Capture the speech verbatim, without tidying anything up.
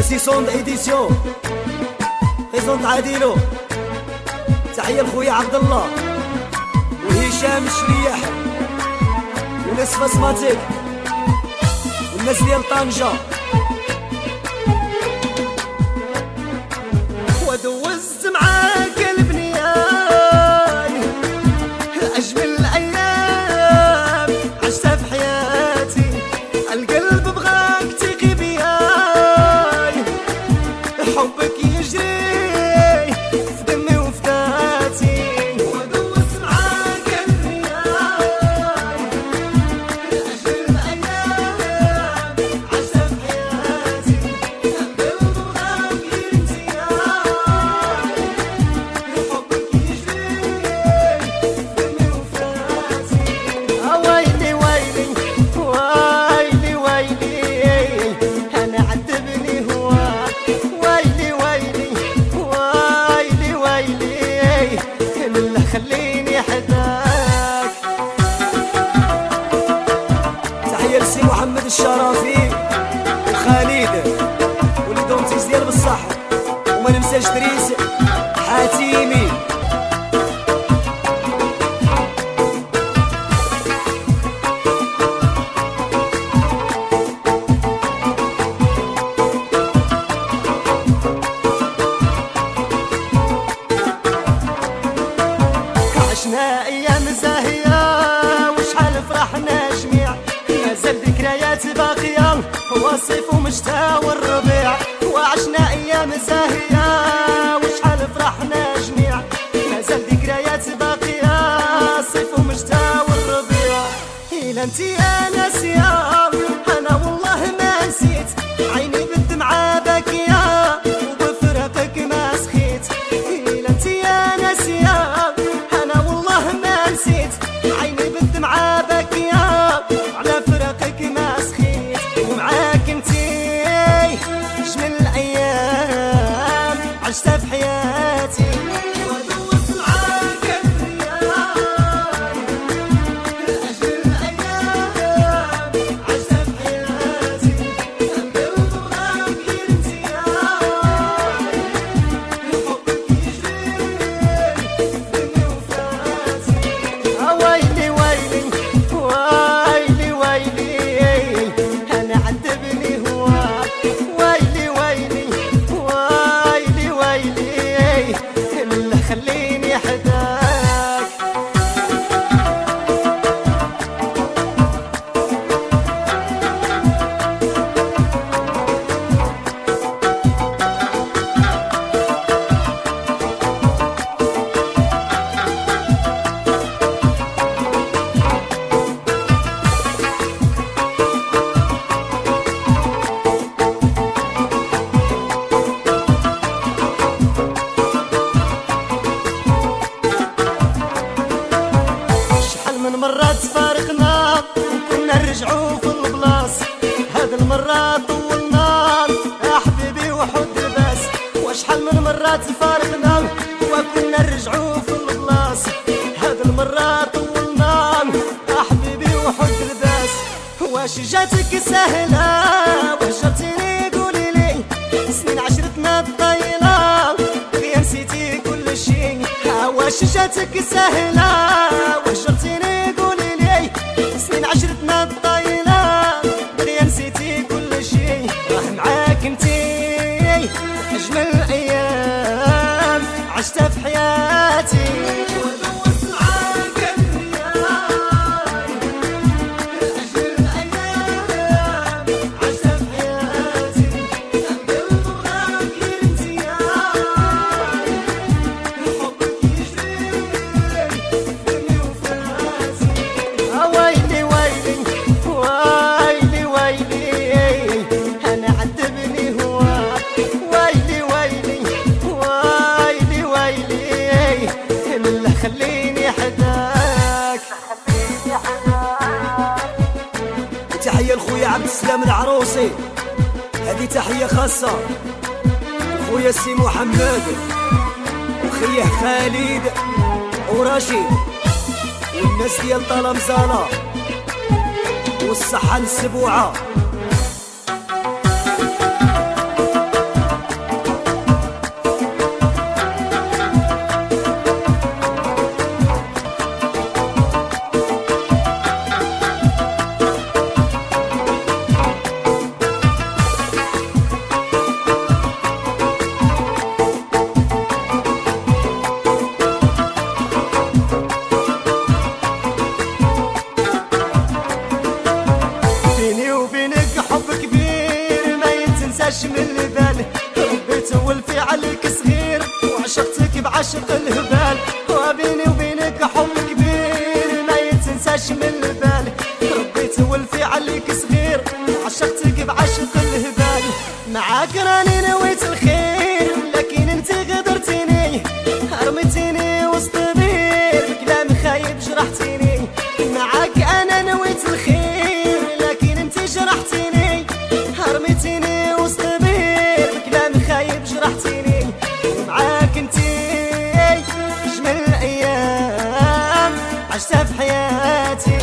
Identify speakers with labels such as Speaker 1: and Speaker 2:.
Speaker 1: ميرسي سوند ايديسيون بريزونط عاديلو. تحية لخويا عبد الله وهشام الشريح وناس فاسماتيك والناس ديال طنجة. ودوزت معاك البنياي أجمل الأيام عشتها في حياتي، القلب بغاك تيقي بياي، حبك يجري في دمي وفي ذاتي. ودوزت معاك البنياي أجمل الأيام عشتها في حياتي، القلب بغاك خليني حداك. تحية لسي محمد الشرافي وخالد وليدهم تيز ديال بصح، وما ننساش دريس حاتيمي. عشنا ايام زاهية وشحال فرحنا جميع، مازال ذكريات باقية والصيف ومشتا والربيع. وعشنا ايام زاهية وشحال فرحنا جميع، مازال ذكريات باقية الصيف ومشتا والربيع. إلا انتي يا ناسية انا والله ما نسيت، عيني بالدمعة باكية وبفراقك ما سخيت. إلا انتي يا ناسية نسيت، عيني بالدمعة باكية على فراقك ما سخيت. ومعاك انتي أجمل الأيام عشتها في حياتي. ودوزت معاك البنياي أجمل الأيام عشتها في حياتي، القلب بغاك انتياي، حبك يجري في دمي وفاتي. ويلي ويلي ويلي ويلي أنا عذبني هواك، ويلي ويلي ويلي ويلي اللي خليني حداك. مرات تفارقنا وكنا نرجعو في البلاص، هاد المرة طولنا يا حبيبي وحد الباس. وشحال من مرات تفارقنا وكنا نرجعو في البلاص، هاد المرة طولنا يا حبيبي وحد الباس. واش جاتك سهلة وهجرتيني قولي لي، سنين عشرتنا الطايلة غير نسيتي كل شي. واش جاتك سهلة وهجرتيني سنين عشرتنا الطايلة بغيا نسيتي كل شي. راه معاك انتي أجمل الأيام عشتها في حياتي. ودوزت معاك البنياي أجمل الأيام عشتها في حياتي، القلب بغاك انتياي، حبك يجري في دمي وفاتي. ويلي ويلي ويلي ويلي أنا عذبني هواك، ويلي ويلي ويلي ويلي اللي خليني حداك. تحية لخويا عبد السلام العروسي، هذه تحية خاصة خويا سي محمد وخيه خالد ورشيد والناس ديال طلمزالة والصحة السبوعة. تنساش من البال. ربيت ولفي عليك صغير وعشقتك بعشق الهبال، وبيني وبينك حب كبير ما يتنساش من البال. ربيت ولفي عليك صغير وعشقتك بعشق الهبال. معاك راني نويت الخير لكن انت غدرتيني، رميتيني وسط بير بكلام خايب جرحتيني. معاك انا نويت الخير لكن انت جرحتيني، رميتيني وسط بير بكلام خايب جرحتيني. ومعاك انتي اجمل الايام عشتها في حياتي،